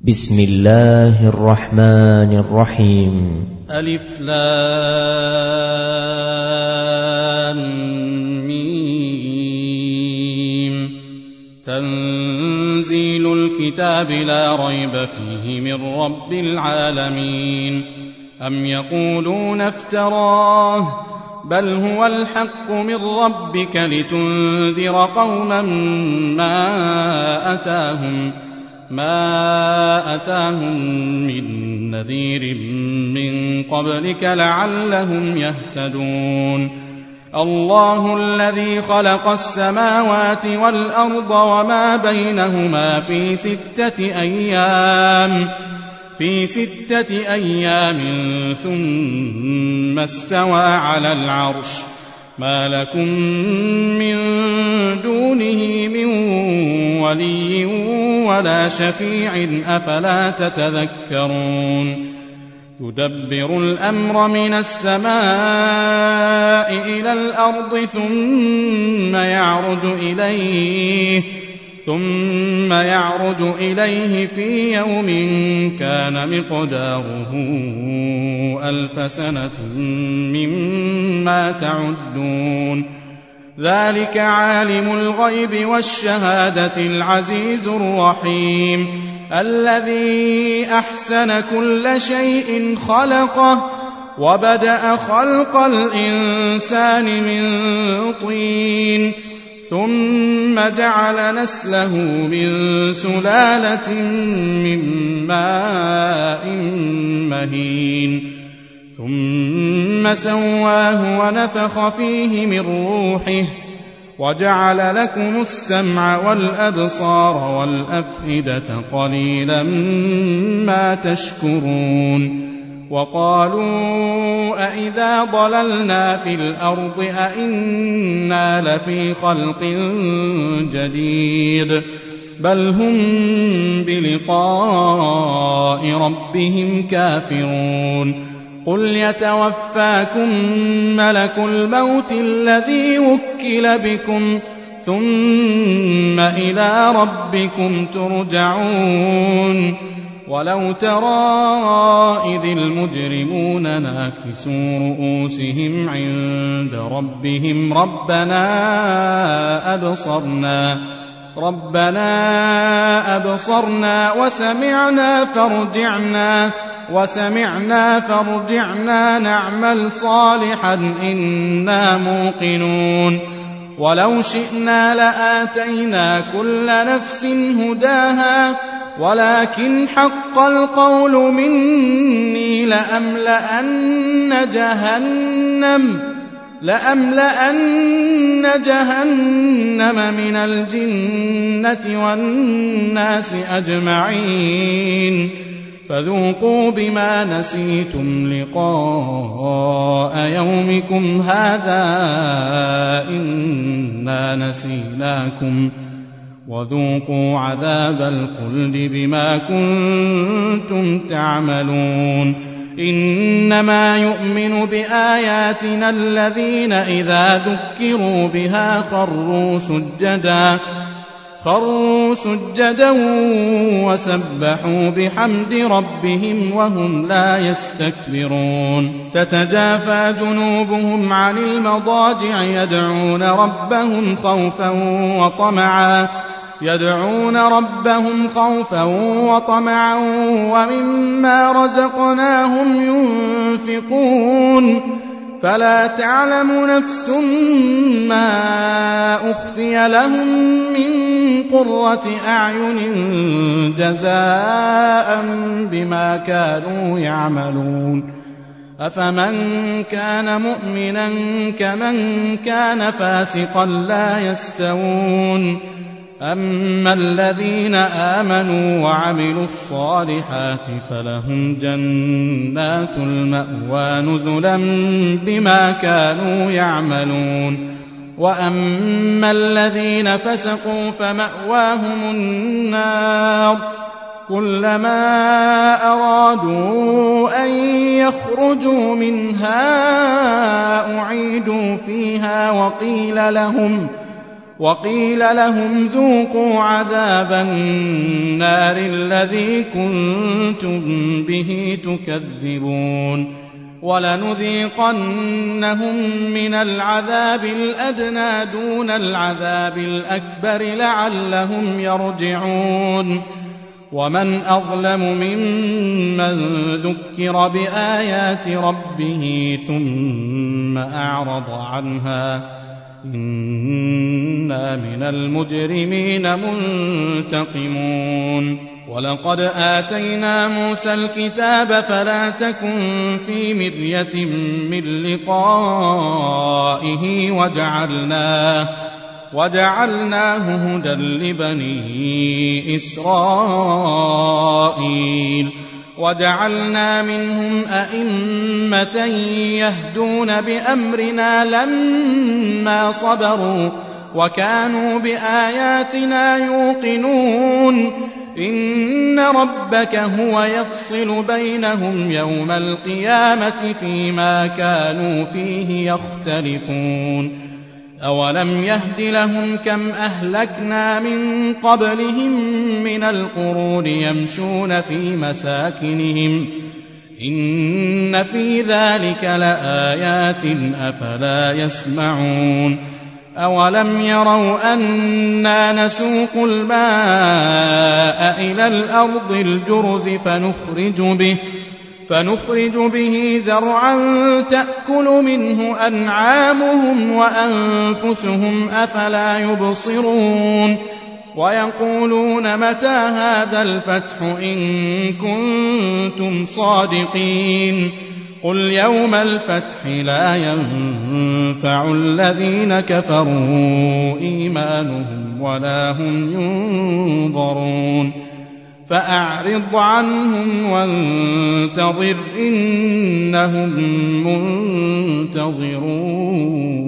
بسم الله الرحمن الرحيم. ألف لام ميم. تنزيل الكتاب لا ريب فيه من رب العالمين. أم يقولون افتراه بل هو الحق من ربك لتنذر قوما ما أتاهم من نذير من قبلك لعلهم يهتدون. الله الذي خلق السماوات والأرض وما بينهما في ستة أيام ثم استوى على العرش. ما لكم من دونه من ولي ولا شفيع أفلا تتذكرون. يدبر الأمر من السماء إلى الأرض ثم يعرج إليه في يوم كان مقداره 1000 سنة مما تعدون. ذلك عالم الغيب والشهادة العزيز الرحيم الذي أحسن كل شيء خلقه وبدأ خلق الإنسان من طين ثم جعل نسله من سلالة من ماء مهين ثم سواه ونفخ فيه من روحه وجعل لكم السمع والأبصار والأفئدة قليلا ما تشكرون. وقالوا أئذا ضللنا في الأرض أئنا لفي خلق جديد بل هم بلقاء ربهم كافرون. قل يتوفاكم ملك الموت الذي وكل بكم ثم إلى ربكم ترجعون. ولو ترى إذ المجرمون ناكسوا رؤوسهم عند ربهم ربنا أبصرنا وسمعنا فارجعنا نعمل صالحا إنا موقنون. ولو شئنا لآتينا كل نفس هداها ولكن حق القول مني لأملأن جهنم من الجنة والناس أجمعين. فذوقوا بما نسيتم لقاء يومكم هذا إنا نسيناكم وذوقوا عذاب الخلد بما كنتم تعملون. إنما يؤمن بآياتنا الذين إذا ذكروا بها خروا سجدا وسبحوا بحمد ربهم وهم لا يستكبرون. تتجافى جنوبهم عن المضاجع يدعون ربهم خوفا وطمعا ومما رزقناهم ينفقون. فلا تعلم نفس ما أخفي لهم من قرة أعين جزاء بما كانوا يعملون. أفمن كان مؤمنا كمن كان فاسقا لا يستوون. أما الذين آمنوا وعملوا الصالحات فلهم جنات المأوى نزلا بما كانوا يعملون. وأما الذين فسقوا فمأواهم النار كلما أرادوا أن يخرجوا منها أعيدوا فيها وقيل لهم ذوقوا عذاب النار الذي كنتم به تكذبون ولنذيقنهم من العذاب الأدنى دون العذاب الأكبر لعلهم يرجعون ومن أظلم ممن ذكر بآيات ربه ثم أعرض عنها إنا من المجرمين منتقمون ولقد آتينا موسى الكتاب فلا تكن في مرية من لقائه وجعلناه هدى لبني إسرائيل وجعلنا منهم أئمة يهدون بأمرنا لما صبروا وكانوا بآياتنا يوقنون إن ربك هو يفصل بينهم يوم القيامة فيما كانوا فيه يختلفون أولم يهد لهم كم أهلكنا من قبلهم من القرون يمشون في مساكنهم إن في ذلك لآيات أفلا يسمعون أولم يروا أنا نسوق الماء إلى الأرض الجرز فنخرج به زرعا تأكل منه أنعامهم وأنفسهم أفلا يبصرون ويقولون متى هذا الفتح إن كنتم صادقين قل يوم الفتح لا ينفع الذين كفروا إيمانهم ولا هم ينظرون فأعرض عنهم وانتظر إنهم منتظرون